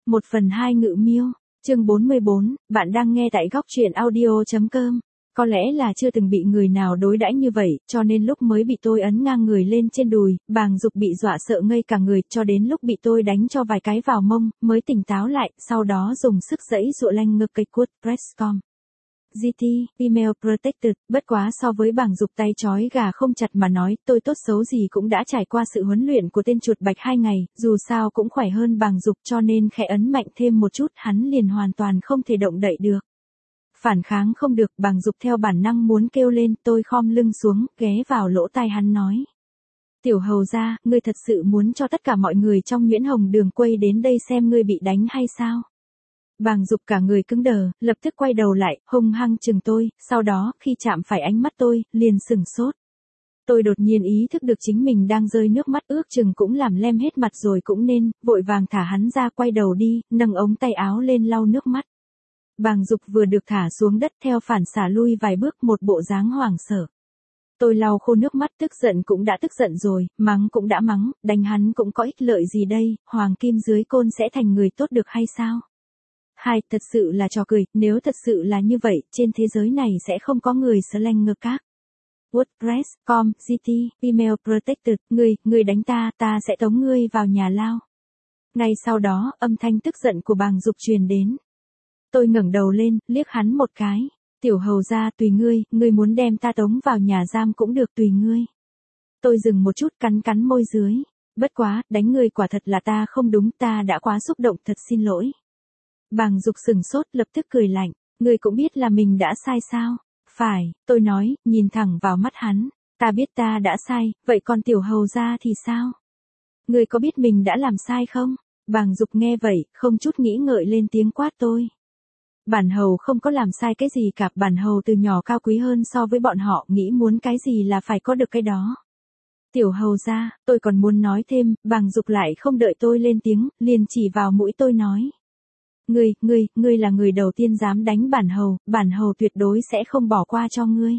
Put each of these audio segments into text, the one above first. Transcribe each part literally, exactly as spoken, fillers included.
một phần hai ngự miêu, chương bốn mươi bốn, bạn đang nghe tại góc truyện audio.com. Có lẽ là chưa từng bị người nào đối đãi như vậy, cho nên lúc mới bị tôi ấn ngang người lên trên đùi, Bàng Dục bị dọa sợ ngây cả người, cho đến lúc bị tôi đánh cho vài cái vào mông, mới tỉnh táo lại, sau đó dùng sức giãy giụa lanh ngực cây cuốt, Presscom. giê tê, Female Protected, bất quá so với Bàng Dục tay trói gà không chặt mà nói, tôi tốt xấu gì cũng đã trải qua sự huấn luyện của tên chuột bạch hai ngày, dù sao cũng khỏe hơn Bàng Dục, cho nên khẽ ấn mạnh thêm một chút, hắn liền hoàn toàn không thể động đậy được. Phản kháng không được, Bàng Dục theo bản năng muốn kêu lên, tôi khom lưng xuống, ghé vào lỗ tai hắn nói. Tiểu hầu gia, ngươi thật sự muốn cho tất cả mọi người trong Nguyễn Hồng Đường quay đến đây xem ngươi bị đánh hay sao? Bàng Dục cả người cứng đờ, lập tức quay đầu lại, hung hăng chừng tôi, sau đó, khi chạm phải ánh mắt tôi, liền sửng sốt. Tôi đột nhiên ý thức được chính mình đang rơi nước mắt, ước chừng cũng làm lem hết mặt rồi cũng nên, vội vàng thả hắn ra, quay đầu đi, nâng ống tay áo lên lau nước mắt. Bàng Dục vừa được thả xuống đất theo phản xả lui vài bước, một bộ dáng hoảng sợ. Tôi lau khô nước mắt, tức giận cũng đã tức giận rồi, mắng cũng đã mắng, đánh hắn cũng có ích lợi gì đây, hoàng kim dưới côn sẽ thành người tốt được hay sao? Hai, thật sự là trò cười, nếu thật sự là như vậy, trên thế giới này sẽ không có người slang ngược các. WordPress, com, giê tê, Female Protected, ngươi, ngươi đánh ta, ta sẽ tống ngươi vào nhà lao. Ngay sau đó, âm thanh tức giận của Bàng Dục truyền đến. Tôi ngẩng đầu lên, liếc hắn một cái. Tiểu hầu gia, tùy ngươi, ngươi muốn đem ta tống vào nhà giam cũng được, tùy ngươi. Tôi dừng một chút, cắn cắn môi dưới. Bất quá, đánh ngươi quả thật là ta không đúng, ta đã quá xúc động, thật xin lỗi. Bàng Dục sừng sốt, lập tức cười lạnh. Ngươi cũng biết là mình đã sai sao? Phải, tôi nói, nhìn thẳng vào mắt hắn. Ta biết ta đã sai, vậy còn tiểu hầu gia thì sao? Ngươi có biết mình đã làm sai không? Bàng Dục nghe vậy, không chút nghĩ ngợi lên tiếng quát tôi. Bản hầu không có làm sai cái gì cả, bản hầu từ nhỏ cao quý hơn so với bọn họ, nghĩ muốn cái gì là phải có được cái đó. Tiểu hầu gia, tôi còn muốn nói thêm, Bàng Dục lại không đợi tôi lên tiếng, liền chỉ vào mũi tôi nói. Ngươi, ngươi, ngươi là người đầu tiên dám đánh bản hầu, bản hầu tuyệt đối sẽ không bỏ qua cho ngươi.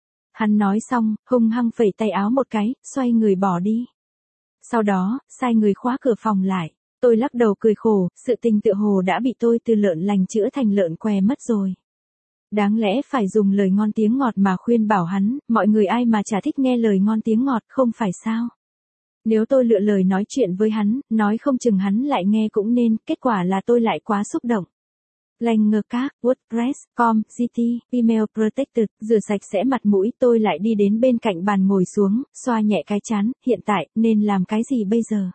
Hắn nói xong, hung hăng phẩy tay áo một cái, xoay người bỏ đi. Sau đó, sai người khóa cửa phòng lại. Tôi lắc đầu cười khổ, sự tình tựa hồ đã bị tôi từ lợn lành chữa thành lợn què mất rồi. Đáng lẽ phải dùng lời ngon tiếng ngọt mà khuyên bảo hắn, mọi người ai mà chả thích nghe lời ngon tiếng ngọt, không phải sao? Nếu tôi lựa lời nói chuyện với hắn, nói không chừng hắn lại nghe cũng nên, kết quả là tôi lại quá xúc động. Lành ngược các, WordPress, com, giê tê, Female Protected, rửa sạch sẽ mặt mũi, tôi lại đi đến bên cạnh bàn ngồi xuống, xoa nhẹ cái trán, hiện tại, nên làm cái gì bây giờ?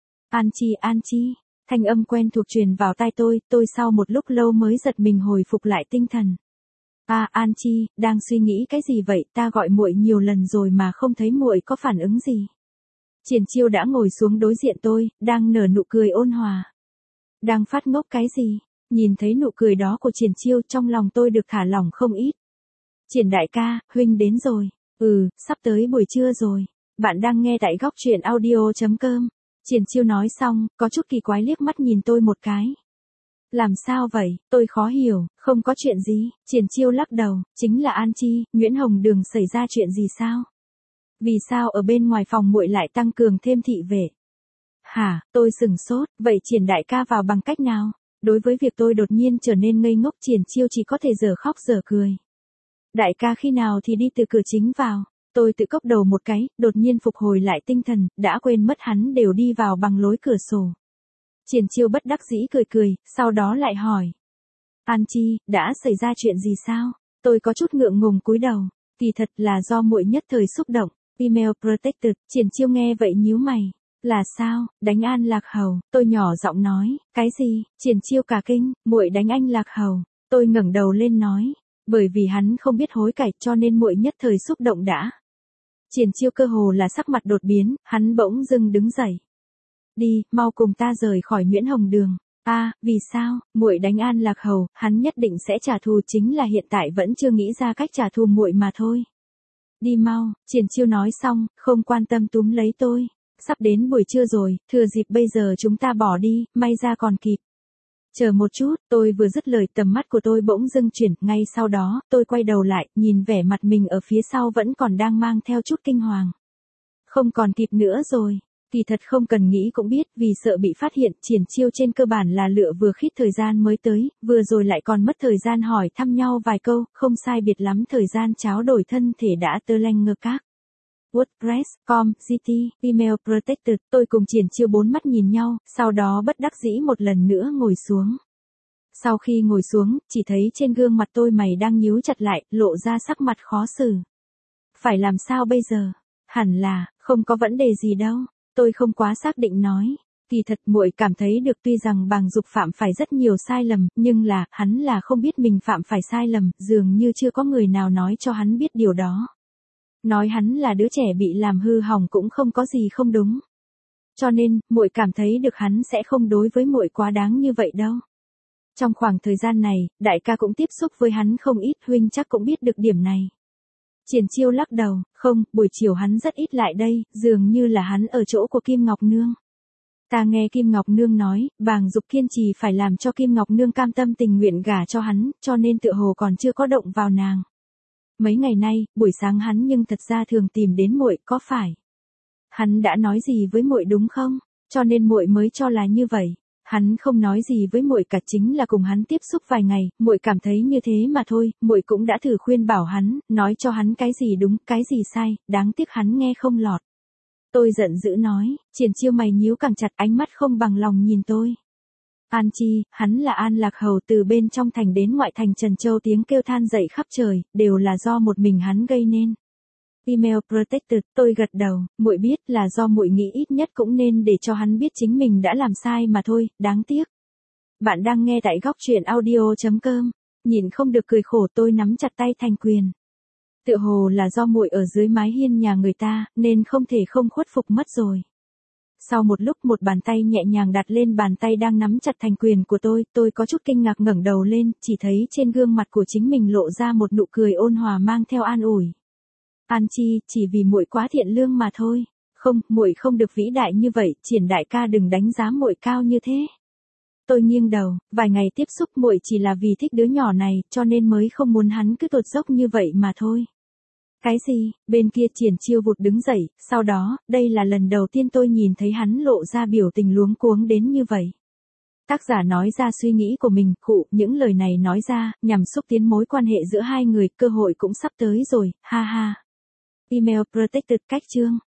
An Chi, An Chi, thanh âm quen thuộc truyền vào tai tôi, tôi sau một lúc lâu mới giật mình hồi phục lại tinh thần. À, An Chi, đang suy nghĩ cái gì vậy, ta gọi muội nhiều lần rồi mà không thấy muội có phản ứng gì. Triển Chiêu đã ngồi xuống đối diện tôi, đang nở nụ cười ôn hòa. Đang phát ngốc cái gì? Nhìn thấy nụ cười đó của Triển Chiêu, trong lòng tôi được thả lỏng không ít. Triển đại ca, huynh đến rồi. Ừ, sắp tới buổi trưa rồi. Bạn đang nghe tại góc truyện audio.com. Triển Chiêu nói xong, có chút kỳ quái liếc mắt nhìn tôi một cái. Làm sao vậy, tôi khó hiểu, không có chuyện gì. Triển Chiêu lắc đầu, chính là An Chi, Nguyễn Hồng Đường xảy ra chuyện gì sao? Vì sao ở bên ngoài phòng muội lại tăng cường thêm thị vệ? Hả, tôi sừng sốt, vậy Triển đại ca vào bằng cách nào? Đối với việc tôi đột nhiên trở nên ngây ngốc, Triển Chiêu chỉ có thể dở khóc dở cười. Đại ca khi nào thì đi từ cửa chính vào? Tôi tự cốc đầu một cái, đột nhiên phục hồi lại tinh thần, đã quên mất hắn đều đi vào bằng lối cửa sổ. Triển Chiêu bất đắc dĩ cười cười, sau đó lại hỏi. An Chi, đã xảy ra chuyện gì sao? Tôi có chút ngượng ngùng cúi đầu, kỳ thật là do muội nhất thời xúc động. Female Protected, Triển Chiêu nghe vậy nhíu mày. Là sao, đánh An Lạc Hầu, tôi nhỏ giọng nói, cái gì, Triển Chiêu cả kinh, muội đánh anh Lạc Hầu. Tôi ngẩng đầu lên nói, bởi vì hắn không biết hối cải cho nên muội nhất thời xúc động đã. Triển Chiêu cơ hồ là sắc mặt đột biến, hắn bỗng dưng đứng dậy. Đi, mau cùng ta rời khỏi Nguyễn Hồng Đường. A, à, vì sao, muội đánh An Lạc Hầu, hắn nhất định sẽ trả thù, chính là hiện tại vẫn chưa nghĩ ra cách trả thù muội mà thôi. Đi mau, Triển Chiêu nói xong, không quan tâm túm lấy tôi. Sắp đến buổi trưa rồi, thừa dịp bây giờ chúng ta bỏ đi, may ra còn kịp. Chờ một chút, tôi vừa dứt lời, tầm mắt của tôi bỗng dưng chuyển, ngay sau đó, tôi quay đầu lại, nhìn vẻ mặt mình ở phía sau vẫn còn đang mang theo chút kinh hoàng. Không còn kịp nữa rồi. Kỳ thật không cần nghĩ cũng biết, vì sợ bị phát hiện, Triển Chiêu trên cơ bản là lựa vừa khít thời gian mới tới, vừa rồi lại còn mất thời gian hỏi thăm nhau vài câu, không sai biệt lắm thời gian tráo đổi thân thể đã tơ lanh ngơ các. WordPress, com, giê tê, Email Protected, tôi cùng Triển Chiêu bốn mắt nhìn nhau, sau đó bất đắc dĩ một lần nữa ngồi xuống. Sau khi ngồi xuống, chỉ thấy trên gương mặt tôi mày đang nhíu chặt lại, lộ ra sắc mặt khó xử. Phải làm sao bây giờ? Hẳn là, không có vấn đề gì đâu. Tôi không quá xác định nói. Kỳ thật muội cảm thấy được, tuy rằng Bàng Dục phạm phải rất nhiều sai lầm, nhưng là, hắn là không biết mình phạm phải sai lầm, dường như chưa có người nào nói cho hắn biết điều đó. Nói hắn là đứa trẻ bị làm hư hỏng cũng không có gì không đúng. Cho nên, muội cảm thấy được hắn sẽ không đối với muội quá đáng như vậy đâu. Trong khoảng thời gian này, đại ca cũng tiếp xúc với hắn không ít, huynh chắc cũng biết được điểm này. Triển Chiêu lắc đầu, không, buổi chiều hắn rất ít lại đây, dường như là hắn ở chỗ của Kim Ngọc Nương. Ta nghe Kim Ngọc Nương nói, Bàng Dục kiên trì phải làm cho Kim Ngọc Nương cam tâm tình nguyện gả cho hắn, cho nên tựa hồ còn chưa có động vào nàng. Mấy ngày nay, buổi sáng hắn nhưng thật ra thường tìm đến muội, có phải? Hắn đã nói gì với muội đúng không? Cho nên muội mới cho là như vậy. Hắn không nói gì với muội cả, chính là cùng hắn tiếp xúc vài ngày, muội cảm thấy như thế mà thôi, muội cũng đã thử khuyên bảo hắn, nói cho hắn cái gì đúng, cái gì sai, đáng tiếc hắn nghe không lọt. Tôi giận dữ nói, Triển Chiêu mày nhíu càng chặt, ánh mắt không bằng lòng nhìn tôi. An chi, hắn là An Lạc Hầu, từ bên trong thành đến ngoại thành Trần Châu tiếng kêu than dậy khắp trời, đều là do một mình hắn gây nên. Email Protected, tôi gật đầu, muội biết là do muội nghĩ ít nhất cũng nên để cho hắn biết chính mình đã làm sai mà thôi, đáng tiếc. Bạn đang nghe tại góc truyện audio chấm com, nhìn không được cười khổ, tôi nắm chặt tay thành quyền. Tựa hồ là do muội ở dưới mái hiên nhà người ta, nên không thể không khuất phục mất rồi. Sau một lúc một bàn tay nhẹ nhàng đặt lên bàn tay đang nắm chặt thành quyền của tôi, tôi có chút kinh ngạc ngẩng đầu lên, chỉ thấy trên gương mặt của chính mình lộ ra một nụ cười ôn hòa mang theo an ủi. An chi, chỉ vì muội quá thiện lương mà thôi. Không, muội không được vĩ đại như vậy, Triển đại ca đừng đánh giá muội cao như thế. Tôi nghiêng đầu, vài ngày tiếp xúc muội chỉ là vì thích đứa nhỏ này, cho nên mới không muốn hắn cứ tụt dốc như vậy mà thôi. Cái gì? Bên kia Triển Chiêu vụt đứng dậy, sau đó, đây là lần đầu tiên tôi nhìn thấy hắn lộ ra biểu tình luống cuống đến như vậy. Tác giả nói ra suy nghĩ của mình, khụ, những lời này nói ra, nhằm xúc tiến mối quan hệ giữa hai người, cơ hội cũng sắp tới rồi, ha ha. Email Protected, cách chương.